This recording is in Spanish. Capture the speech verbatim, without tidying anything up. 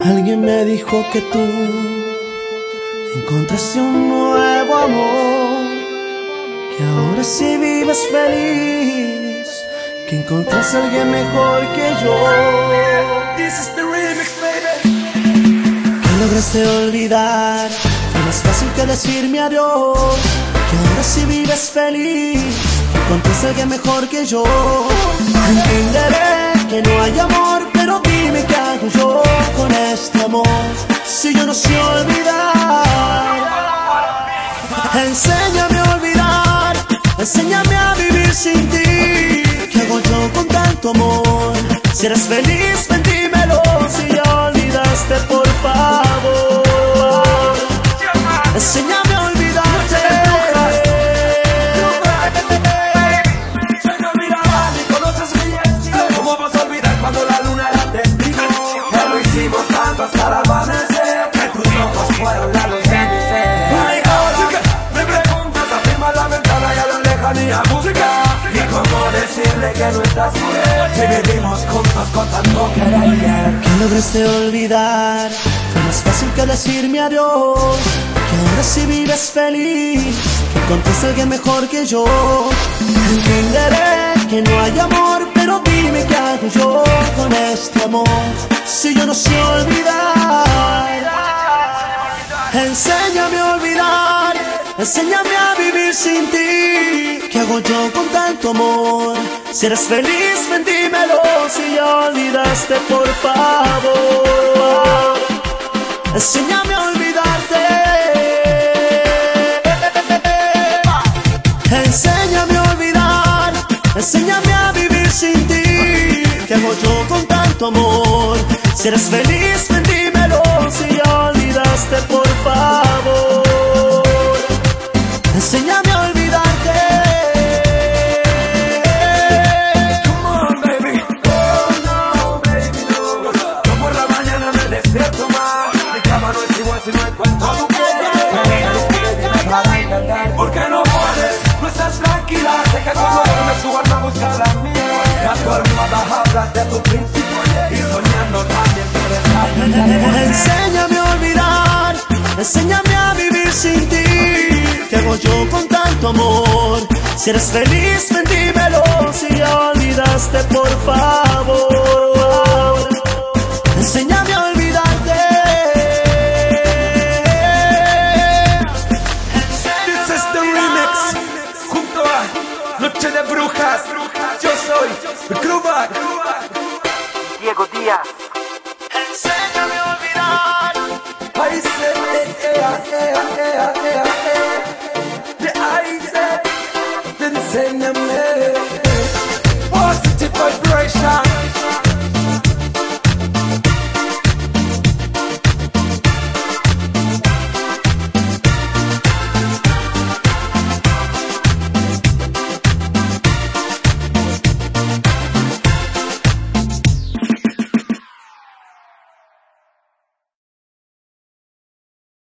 Alguien me dijo que tú encontraste un nuevo amor, que ahora sí vives feliz, que encontraste a alguien mejor que yo. This is the remix, baby. Que lograste olvidar, fue más fácil que decirme adiós, que ahora sí vives feliz, que encontraste a alguien mejor que yo. Entenderé que no hay amor, pero dime qué hago yo con este amor, si yo no sé olvidar. Enséñame a olvidar, enséñame a vivir sin ti. ¿Qué hago yo con tanto amor? Si eres feliz, ven dímelo. Si ya olvidaste, por favor, enséñame a olvidarte. ¿Cómo vas a olvidar cuando la luna era testigo? Que lo hicimos tanto hasta el amanecer, que tus ojos fueron la luz de mi ser. Y ahora me preguntas, afirma la ventana y a la lejanía música. Y cómo decirle que no estás bien, si vivimos juntos con tanto querer. Que lograste olvidar, fue más fácil que decirme adiós, que ahora sí vives feliz, que encontraste a alguien mejor que yo. Entenderé que no hay amor, pero dime qué hago yo con este amor, si yo no sé olvidar. Enséñame a olvidar, enséñame a vivir sin ti. ¿Qué hago yo con tanto amor? Si eres feliz, ven dímelo. Si ya olvidaste, por favor, enséñame a olvidarte. Enséñame a olvidar, enséñame a vivir sin ti. ¿Qué hago yo con tanto amor? Si eres feliz, ven dímelo. Si ya olvidaste, por favor, enséñame a olvidarte. Come on, baby. Oh, no, baby, no. Yo por la mañana me despierto más. Mi cama no es igual si no encuentro tu piel. Para entender por qué no puedes, no estás tranquila. Sé que cuando duermes tu alma busca la mía. Y a tu almohada hablas de tu principio y soñando también quieres aprender. Enséñame a olvidar, enséñame a vivir sin ti. ¿Qué hago yo con tanto amor? Si eres feliz, ven dímelo. Si ya olvidaste, por favor, enséñame a olvidarte. This is the remix. Junto a Noche de Brujas, yo soy Grubar. Diego Díaz. Enséñame a olvidar. I said, yeah, yeah, yeah, yeah, yeah. The I said, then send them.